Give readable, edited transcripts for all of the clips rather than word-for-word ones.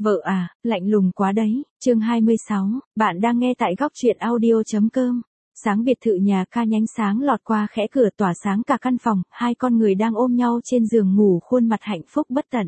Vợ à, lạnh lùng quá đấy. Chương 26, bạn đang nghe tại góc truyện audio.com. Sáng biệt thự nhà ca nhánh sáng lọt qua khẽ cửa tỏa sáng cả căn phòng, hai con người đang ôm nhau trên giường ngủ khuôn mặt hạnh phúc bất tận.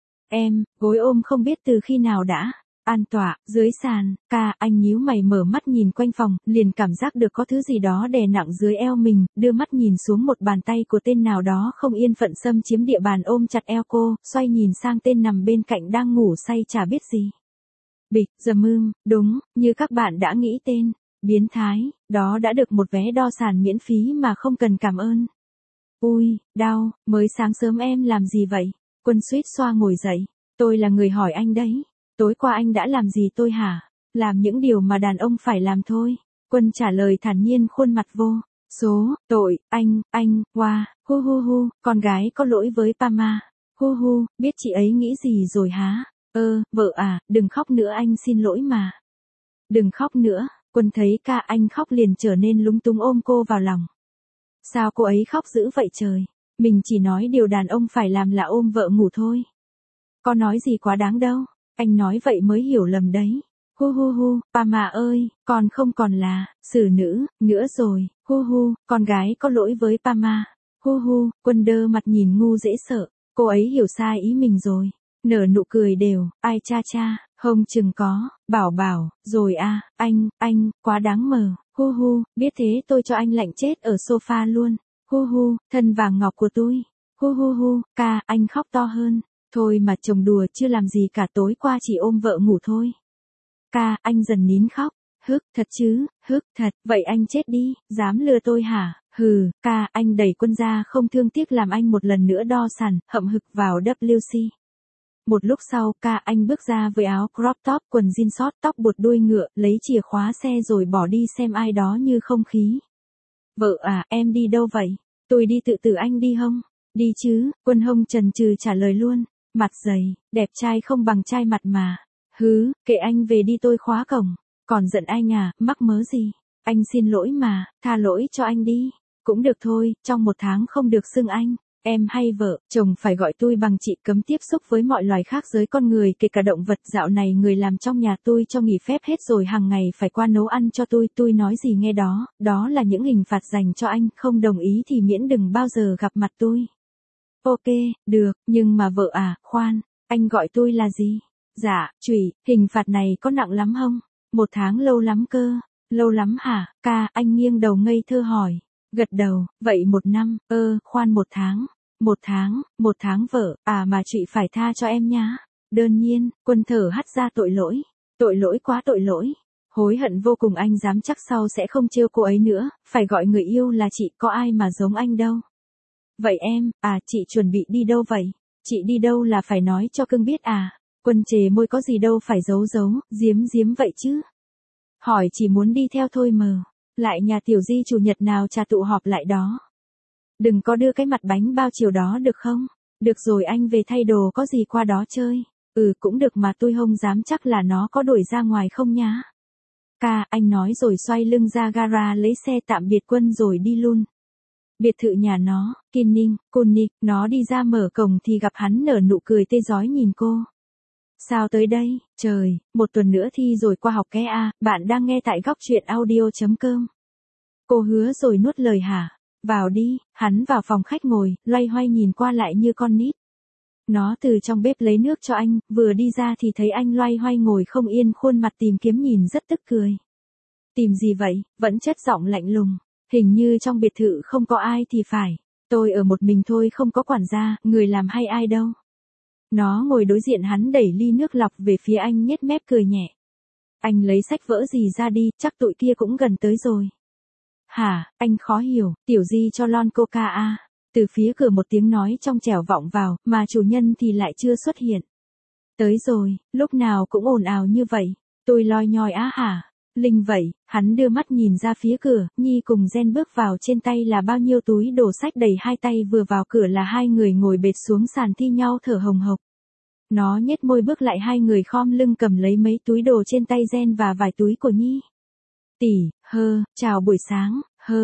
Em, gối ôm không biết từ khi nào đã an tọa, dưới sàn, ca, anh nhíu mày mở mắt nhìn quanh phòng, liền cảm giác được có thứ gì đó đè nặng dưới eo mình, đưa mắt nhìn xuống một bàn tay của tên nào đó không yên phận xâm chiếm địa bàn ôm chặt eo cô, xoay nhìn sang tên nằm bên cạnh đang ngủ say chả biết gì. Bịch, đúng, như các bạn đã nghĩ tên, biến thái, đó đã được một vé đo sàn miễn phí mà không cần cảm ơn. Ui, đau, mới sáng sớm em làm gì vậy? Quân suýt xoa ngồi dậy, tôi là người hỏi anh đấy. Tối qua anh đã làm gì tôi hả? Làm những điều mà đàn ông phải làm thôi. Quân trả lời thản nhiên khuôn mặt vô số tội, wow, hu, con gái có lỗi với Pama. Hu, biết chị ấy nghĩ gì rồi hả? Vợ à, đừng khóc nữa anh xin lỗi mà. Đừng khóc nữa, Quân thấy ca anh khóc liền trở nên lúng túng ôm cô vào lòng. Sao cô ấy khóc dữ vậy trời? Mình chỉ nói điều đàn ông phải làm là ôm vợ ngủ thôi. Có nói gì quá đáng đâu. Anh nói vậy mới hiểu lầm đấy. Hu, Pama ơi, con không còn là xử nữ nữa rồi. Hu, con gái có lỗi với Pama. Hu, Quân đơ mặt nhìn ngu dễ sợ. Cô ấy hiểu sai ý mình rồi. Nở nụ cười đều, ai cha, hông chừng có, bảo, rồi à, anh, quá đáng mờ. Hu, biết thế tôi cho anh lạnh chết ở sofa luôn. Hu, thân vàng ngọc của tôi. Hu, ca, anh khóc to hơn. Thôi mà chồng đùa chưa làm gì cả tối qua chỉ ôm vợ ngủ thôi. Ca, anh dần nín khóc. Thật chứ, thật, vậy anh chết đi, dám lừa tôi hả? Hừ, ca, anh đẩy Quân ra không thương tiếc làm anh một lần nữa đo sàn, hậm hực vào WC. Một lúc sau, ca anh bước ra với áo crop top, quần jean short, tóc buộc đuôi ngựa, lấy chìa khóa xe rồi bỏ đi xem ai đó như không khí. Vợ à, em đi đâu vậy? Tôi đi tự tử anh đi hông? Đi chứ, Quân hông chần chừ trả lời luôn. Mặt dày, đẹp trai không bằng trai mặt mà. Kệ anh về đi tôi khóa cổng. Còn giận anh à, mắc mớ gì? Anh xin lỗi mà, tha lỗi cho anh đi. Cũng được thôi, trong 1 tháng không được xưng anh. Em hay vợ, chồng phải gọi tôi bằng chị, cấm tiếp xúc với mọi loài khác giới con người kể cả động vật. Dạo này người làm trong nhà tôi cho nghỉ phép hết rồi, hàng ngày phải qua nấu ăn cho tôi nói gì nghe đó, đó là những hình phạt dành cho anh, không đồng ý thì miễn đừng bao giờ gặp mặt tôi. Ok, được, nhưng mà vợ à, khoan, anh gọi tôi là gì? Dạ, chủy, hình phạt này có nặng lắm không? 1 tháng lâu lắm cơ. Lâu lắm hả? Ca, anh nghiêng đầu ngây thơ hỏi. Gật đầu, vậy 1 năm, khoan 1 tháng. 1 tháng vợ, à mà chị phải tha cho em nhá. Đương nhiên, Quân thở hắt ra tội lỗi quá tội lỗi. Hối hận vô cùng, anh dám chắc sau sẽ không trêu cô ấy nữa, phải gọi người yêu là chị, có ai mà giống anh đâu. Vậy em, chị chuẩn bị đi đâu vậy? Chị đi đâu là phải nói cho cưng biết à? Quân chề môi, có gì đâu phải giấu, giếm vậy chứ. Hỏi chỉ muốn đi theo thôi mờ. Lại nhà tiểu di chủ nhật nào trà tụ họp lại đó. Đừng có đưa cái mặt bánh bao chiều đó được không? Được rồi anh về thay đồ, có gì qua đó chơi. Cũng được mà tôi không dám chắc là nó có đuổi ra ngoài không nhá. Ca, anh nói rồi xoay lưng ra gara lấy xe tạm biệt Quân rồi đi luôn. Biệt thự nhà nó, Kunik, nó đi ra mở cổng thì gặp hắn nở nụ cười tê rói nhìn cô. Sao tới đây, trời, 1 tuần nữa thi rồi qua học ké à, bạn đang nghe tại góc truyện audio.com. Cô hứa rồi nuốt lời hả? Vào đi, hắn vào phòng khách ngồi, loay hoay nhìn qua lại như con nít. Nó từ trong bếp lấy nước cho anh, vừa đi ra thì thấy anh loay hoay ngồi không yên, khuôn mặt tìm kiếm nhìn rất tức cười. Tìm gì vậy? Vẫn chất giọng lạnh lùng. Hình như trong biệt thự không có ai thì phải. Tôi ở một mình thôi, không có quản gia, người làm hay ai đâu. Nó ngồi đối diện hắn đẩy ly nước lọc về phía anh nhếch mép cười nhẹ. Anh lấy sách vở gì ra đi, chắc tụi kia cũng gần tới rồi. Hả, anh khó hiểu, tiểu di cho lon coca à? Từ phía cửa một tiếng nói trong trẻo vọng vào, mà chủ nhân thì lại chưa xuất hiện. Tới rồi, lúc nào cũng ồn ào như vậy. Tôi loi nhoi á hả? Linh vậy, hắn đưa mắt nhìn ra phía cửa, Nhi cùng Gen bước vào, trên tay là bao nhiêu túi đồ sách đầy, hai tay vừa vào cửa là hai người ngồi bệt xuống sàn thi nhau thở hồng hộc. Nó nhếch môi bước lại, hai người khom lưng cầm lấy mấy túi đồ trên tay Gen và vài túi của Nhi. Tỷ, chào buổi sáng,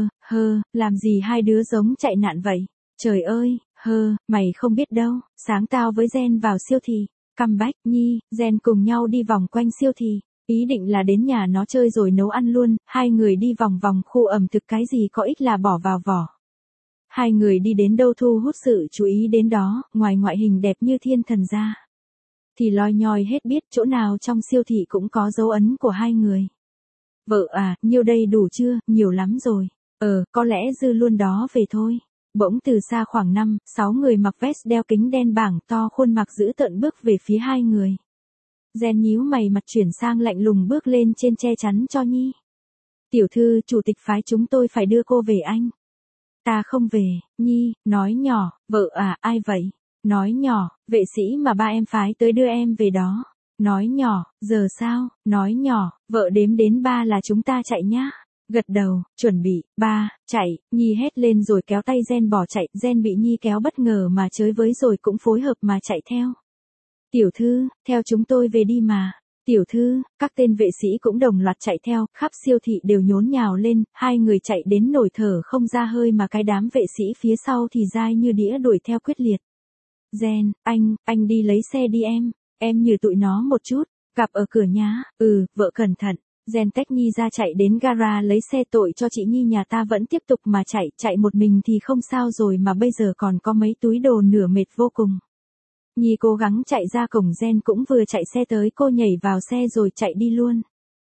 làm gì hai đứa giống chạy nạn vậy? Trời ơi, mày không biết đâu, sáng tao với Gen vào siêu thị. Comeback, Nhi, Gen cùng nhau đi vòng quanh siêu thị. Ý định là đến nhà nó chơi rồi nấu ăn luôn, hai người đi vòng vòng khu ẩm thực cái gì có ích là bỏ vào vỏ. Hai người đi đến đâu thu hút sự chú ý đến đó, ngoài ngoại hình đẹp như thiên thần ra. Thì loi nhoi hết biết chỗ nào trong siêu thị cũng có dấu ấn của hai người. Vợ à, nhiêu đây đủ chưa, nhiều lắm rồi. Có lẽ dư luôn đó về thôi. Bỗng từ xa khoảng 5-6 người mặc vest đeo kính đen bảng to khuôn mặt dữ tợn bước về phía hai người. Gen nhíu mày mặt chuyển sang lạnh lùng bước lên trên che chắn cho Nhi. Tiểu thư, chủ tịch phái chúng tôi phải đưa cô về anh. Ta không về, Nhi, nói nhỏ, vợ à, ai vậy? Nói nhỏ, vệ sĩ mà ba em phái tới đưa em về đó. Nói nhỏ, giờ sao? Nói nhỏ, vợ đếm đến 3 là chúng ta chạy nhá. Gật đầu, chuẩn bị, 3, chạy, Nhi hét lên rồi kéo tay Gen bỏ chạy, Gen bị Nhi kéo bất ngờ mà chới với rồi cũng phối hợp mà chạy theo. Tiểu thư, theo chúng tôi về đi mà. Tiểu thư, các tên vệ sĩ cũng đồng loạt chạy theo, khắp siêu thị đều nhốn nhào lên, hai người chạy đến nổi thở không ra hơi mà cái đám vệ sĩ phía sau thì dai như đĩa đuổi theo quyết liệt. Gen, anh đi lấy xe đi em nhử tụi nó một chút, gặp ở cửa nhá, vợ cẩn thận. Gen tách Nhi ra chạy đến gara lấy xe tội cho chị Nhi nhà ta vẫn tiếp tục mà chạy một mình thì không sao rồi mà bây giờ còn có mấy túi đồ nửa mệt vô cùng. Nhi cố gắng chạy ra cổng Gen cũng vừa chạy xe tới cô nhảy vào xe rồi chạy đi luôn.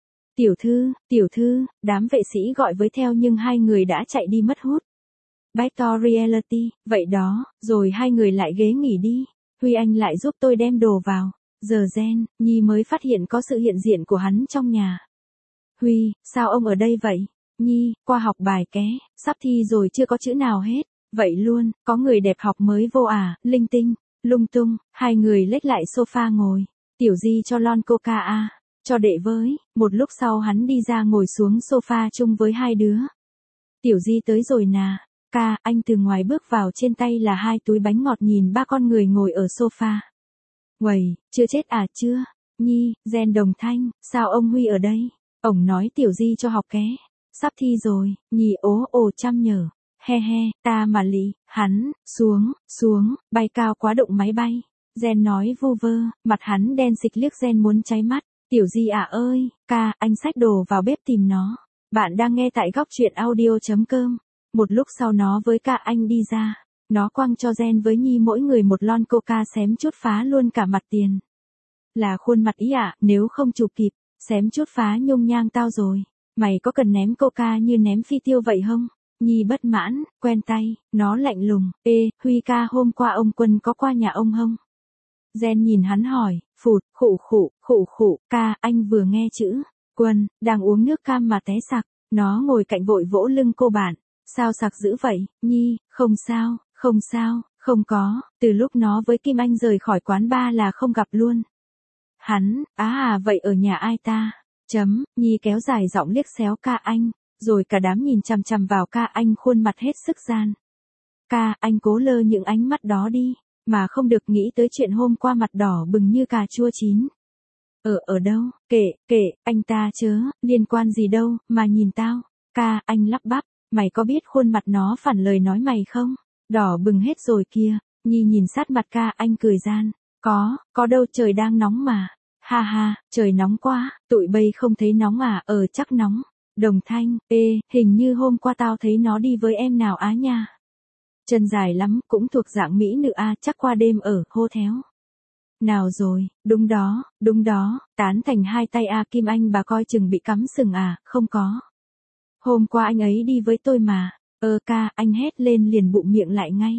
Tiểu thư, đám vệ sĩ gọi với theo nhưng hai người đã chạy đi mất hút. Backdoor reality, vậy đó, rồi hai người lại ghế nghỉ đi. Huy anh lại giúp tôi đem đồ vào. Giờ Gen, Nhi mới phát hiện có sự hiện diện của hắn trong nhà. Huy, sao ông ở đây vậy? Nhi, qua học bài ké, sắp thi rồi chưa có chữ nào hết. Vậy luôn, có người đẹp học mới vô à, linh tinh, lung tung, hai người lết lại sofa ngồi. Tiểu Di cho lon coca à, cho đệ với, một lúc sau hắn đi ra ngồi xuống sofa chung với hai đứa. Tiểu Di tới rồi nà, ca, anh từ ngoài bước vào trên tay là 2 túi bánh ngọt nhìn 3 con người ngồi ở sofa. Uầy, chưa chết à chưa? Nhi, Gen đồng thanh, sao ông Huy ở đây? Ông nói Tiểu Di cho học ké. Sắp thi rồi, Nhi ồ chăm nhở. He, ta mà lì, hắn, xuống, bay cao quá đụng máy bay. Gen nói vu vơ, mặt hắn đen xịch liếc Gen muốn cháy mắt. Tiểu Di à ơi, ca, anh xách đồ vào bếp tìm nó. Bạn đang nghe tại góc truyện audio.com. Một lúc sau nó với ca anh đi ra. Nó quăng cho Gen với Nhi mỗi người một lon coca xém chút phá luôn cả mặt tiền. Là khuôn mặt ý ạ, nếu không chụp kịp, xém chút phá nhung nhang tao rồi. Mày có cần ném coca như ném phi tiêu vậy không? Nhi bất mãn, quen tay, nó lạnh lùng. Ê, Huy ca hôm qua ông Quân có qua nhà ông không? Gen nhìn hắn hỏi, phụt, khụ, ca, anh vừa nghe chữ. Quân, đang uống nước cam mà té sặc. Nó ngồi cạnh vội vỗ lưng cô bạn. Sao sặc dữ vậy? Nhi, không sao, không có, từ lúc nó với Kim Anh rời khỏi quán bar là không gặp luôn. Hắn, vậy ở nhà ai ta? Nhi kéo dài giọng liếc xéo ca anh, rồi cả đám nhìn chằm chằm vào ca anh khuôn mặt hết sức gian. Ca, anh cố lơ những ánh mắt đó đi, mà không được nghĩ tới chuyện hôm qua mặt đỏ bừng như cà chua chín. Ở đâu? Kệ, anh ta chớ, liên quan gì đâu, mà nhìn tao. Ca, anh lắp bắp, mày có biết khuôn mặt nó phản lời nói mày không? Đỏ bừng hết rồi kia. Nhi nhìn sát mặt ca anh cười gian. Có đâu, trời đang nóng mà. Ha, trời nóng quá, tụi bay không thấy nóng à? Chắc nóng. Đồng thanh, hình như hôm qua tao thấy nó đi với em nào á nha. Chân dài lắm, cũng thuộc dạng mỹ nữ à, chắc qua đêm ở hotel. Nào rồi, đúng đó, tán thành hai tay à, Kim Anh bà coi chừng bị cắm sừng à, không có. Hôm qua anh ấy đi với tôi mà. Ca, anh hét lên liền bụm miệng lại ngay.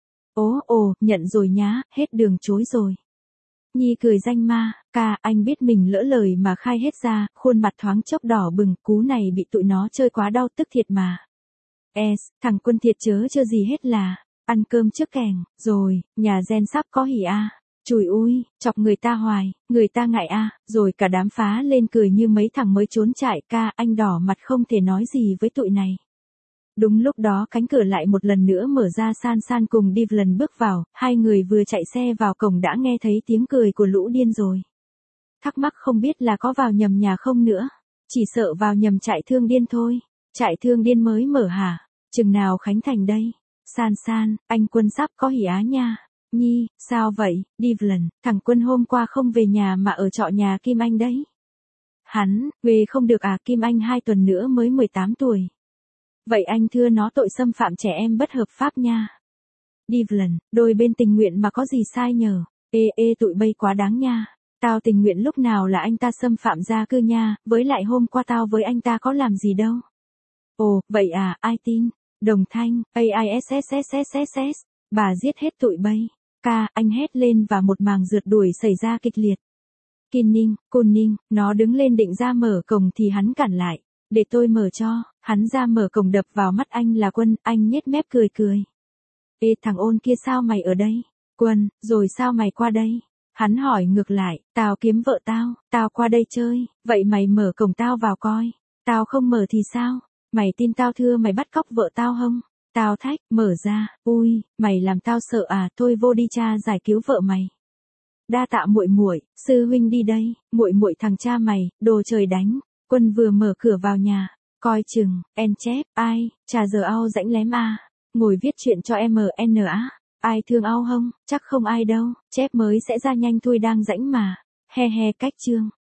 Nhận rồi nhá, hết đường chối rồi. Nhi cười danh ma, ca, anh biết mình lỡ lời mà khai hết ra, khuôn mặt thoáng chốc đỏ bừng, cú này bị tụi nó chơi quá đau tức thiệt mà. Thằng Quân thiệt chớ gì hết là, ăn cơm trước kèng, rồi, nhà Gen sắp có hỉ à. Chùi ui, chọc người ta hoài, người ta ngại à, rồi cả đám phá lên cười như mấy thằng mới trốn chạy. Ca, anh đỏ mặt không thể nói gì với tụi này. Đúng lúc đó cánh cửa lại một lần nữa mở ra, San cùng Devlin bước vào, hai người vừa chạy xe vào cổng đã nghe thấy tiếng cười của lũ điên rồi. Thắc mắc không biết là có vào nhầm nhà không nữa, chỉ sợ vào nhầm trại thương điên thôi. Trại thương điên mới mở hả? Chừng nào khánh thành đây? San, anh Quân sắp có hỉ á nha. Nhi, sao vậy, Devlin, thằng Quân hôm qua không về nhà mà ở trọ nhà Kim Anh đấy. Hắn, về không được à, Kim Anh 2 tuần nữa mới 18 tuổi. Vậy anh thưa nó tội xâm phạm trẻ em bất hợp pháp nha. Devlin, đôi bên tình nguyện mà có gì sai nhờ. Tụi bay quá đáng nha. Tao tình nguyện lúc nào là anh ta xâm phạm gia cư nha, với lại hôm qua tao với anh ta có làm gì đâu. Ồ, vậy à, ai tin? Đồng Thanh, AISSSSSS, bà giết hết tụi bay. Ca, anh hét lên và một màng rượt đuổi xảy ra kịch liệt. Côn Ninh, nó đứng lên định ra mở cổng thì hắn cản lại. Để tôi mở cho, hắn ra mở cổng đập vào mắt anh là Quân, anh nhếch mép cười cười. Ê thằng ôn kia sao mày ở đây? Quân, rồi sao mày qua đây? Hắn hỏi ngược lại, tao kiếm vợ tao qua đây chơi, vậy mày mở cổng tao vào coi. Tao không mở thì sao? Mày tin tao thưa mày bắt cóc vợ tao không? Tao thách, mở ra, ui, mày làm tao sợ à, thôi vô đi cha giải cứu vợ mày. Đa tạ muội muội, sư huynh đi đây, muội thằng cha mày, đồ trời đánh. Quân vừa mở cửa vào nhà, coi chừng, en chép, ai, trà giờ ao rãnh lém à, ngồi viết chuyện cho MN á, ai thương ao không, chắc không ai đâu, chép mới sẽ ra nhanh thôi đang rãnh mà, he he cách chương.